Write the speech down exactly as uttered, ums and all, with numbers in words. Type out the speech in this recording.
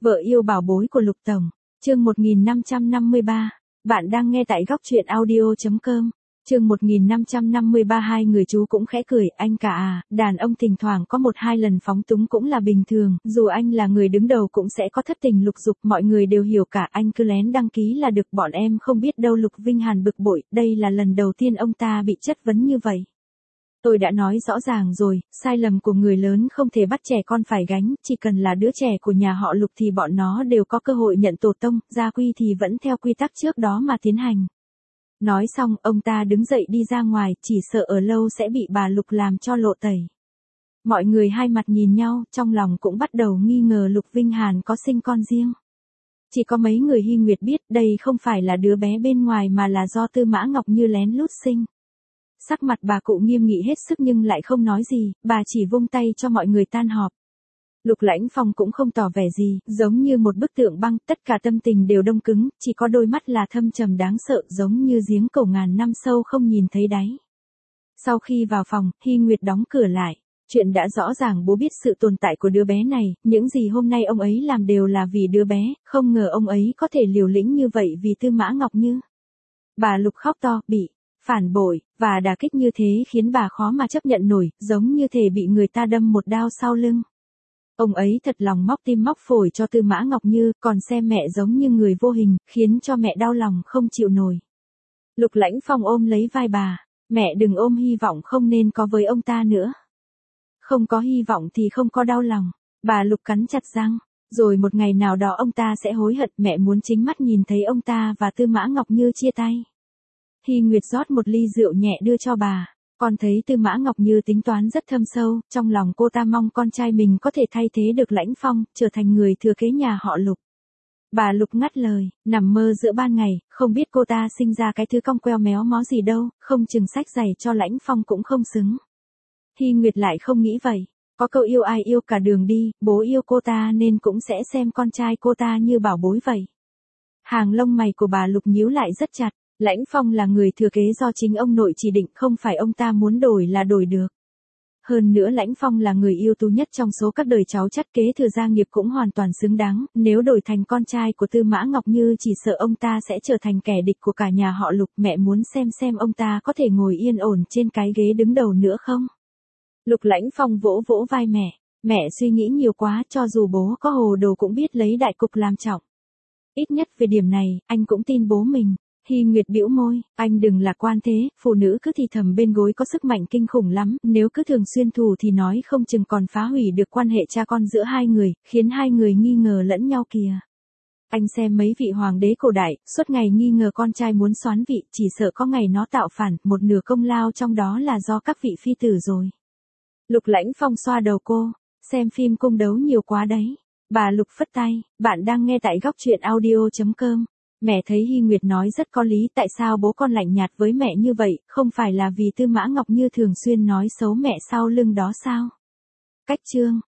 Vợ yêu bảo bối của Lục Tổng, chương một nghìn năm trăm năm mươi ba. Bạn đang nghe tại góc truyện audio chấm com. Chương một nghìn năm trăm năm mươi ba. Hai người chú cũng khẽ cười, anh cả à, đàn ông thỉnh thoảng có một hai lần phóng túng cũng là bình thường, dù anh là người đứng đầu cũng sẽ có thất tình lục dục, mọi người đều hiểu cả, anh cứ lén đăng ký là được, bọn em không biết đâu. Lục Vinh Hàn bực bội, đây là lần đầu tiên ông ta bị chất vấn như vậy. Tôi đã nói rõ ràng rồi, sai lầm của người lớn không thể bắt trẻ con phải gánh, chỉ cần là đứa trẻ của nhà họ Lục thì bọn nó đều có cơ hội nhận tổ tông, gia quy thì vẫn theo quy tắc trước đó mà tiến hành. Nói xong, ông ta đứng dậy đi ra ngoài, chỉ sợ ở lâu sẽ bị bà Lục làm cho lộ tẩy. Mọi người hai mặt nhìn nhau, trong lòng cũng bắt đầu nghi ngờ Lục Vinh Hàn có sinh con riêng. Chỉ có mấy người Hy Nguyệt biết đây không phải là đứa bé bên ngoài mà là do Tư Mã Ngọc Như lén lút sinh. Sắc mặt bà cụ nghiêm nghị hết sức nhưng lại không nói gì, bà chỉ vung tay cho mọi người tan họp. Lục Lãnh Phong cũng không tỏ vẻ gì, giống như một bức tượng băng, tất cả tâm tình đều đông cứng, chỉ có đôi mắt là thâm trầm đáng sợ, giống như giếng cổ ngàn năm sâu không nhìn thấy đáy. Sau khi vào phòng, Hy Nguyệt đóng cửa lại. Chuyện đã rõ ràng, bố biết sự tồn tại của đứa bé này, những gì hôm nay ông ấy làm đều là vì đứa bé, không ngờ ông ấy có thể liều lĩnh như vậy vì Tư Mã Ngọc Như. Bà Lục khóc to, bị phản bội và đả kích như thế khiến bà khó mà chấp nhận nổi, giống như thể bị người ta đâm một đao sau lưng. Ông ấy thật lòng móc tim móc phổi cho Tư Mã Ngọc Như, còn xem mẹ giống như người vô hình, khiến cho mẹ đau lòng không chịu nổi. Lục Lãnh Phong ôm lấy vai bà, mẹ đừng ôm hy vọng không nên có với ông ta nữa. Không có hy vọng thì không có đau lòng, bà Lục cắn chặt răng, rồi một ngày nào đó ông ta sẽ hối hận, mẹ muốn chính mắt nhìn thấy ông ta và Tư Mã Ngọc Như chia tay. Hy Nguyệt rót một ly rượu nhẹ đưa cho bà. Con thấy Tư Mã Ngọc Như tính toán rất thâm sâu, trong lòng cô ta mong con trai mình có thể thay thế được Lãnh Phong, trở thành người thừa kế nhà họ Lục. Bà Lục ngắt lời, nằm mơ giữa ban ngày, không biết cô ta sinh ra cái thứ cong queo méo mó gì đâu, không chừng sách giày cho Lãnh Phong cũng không xứng. Hy Nguyệt lại không nghĩ vậy, có câu yêu ai yêu cả đường đi, bố yêu cô ta nên cũng sẽ xem con trai cô ta như bảo bối vậy. Hàng lông mày của bà Lục nhíu lại rất chặt. Lãnh Phong là người thừa kế do chính ông nội chỉ định, không phải ông ta muốn đổi là đổi được. Hơn nữa Lãnh Phong là người ưu tú nhất trong số các đời cháu chắt kế thừa gia nghiệp cũng hoàn toàn xứng đáng, nếu đổi thành con trai của Tư Mã Ngọc Như chỉ sợ ông ta sẽ trở thành kẻ địch của cả nhà họ Lục. Mẹ muốn xem xem ông ta có thể ngồi yên ổn trên cái ghế đứng đầu nữa không? Lục Lãnh Phong vỗ vỗ vai mẹ, mẹ suy nghĩ nhiều quá, cho dù bố có hồ đồ cũng biết lấy đại cục làm trọng. Ít nhất về điểm này, anh cũng tin bố mình. Hy Nguyệt bĩu môi, anh đừng lạc quan thế, phụ nữ cứ thì thầm bên gối có sức mạnh kinh khủng lắm, nếu cứ thường xuyên thù thì nói không chừng còn phá hủy được quan hệ cha con giữa hai người, khiến hai người nghi ngờ lẫn nhau kìa. Anh xem mấy vị hoàng đế cổ đại, suốt ngày nghi ngờ con trai muốn soán vị, chỉ sợ có ngày nó tạo phản, một nửa công lao trong đó là do các vị phi tử rồi. Lục Lãnh Phong xoa đầu cô, xem phim cung đấu nhiều quá đấy. Bà Lục phất tay, bạn đang nghe tại góc truyện audio chấm com. Mẹ thấy Hy Nguyệt nói rất có lý, tại sao bố con lạnh nhạt với mẹ như vậy, không phải là vì Tư Mã Ngọc Như thường xuyên nói xấu mẹ sau lưng đó sao? Cách chương,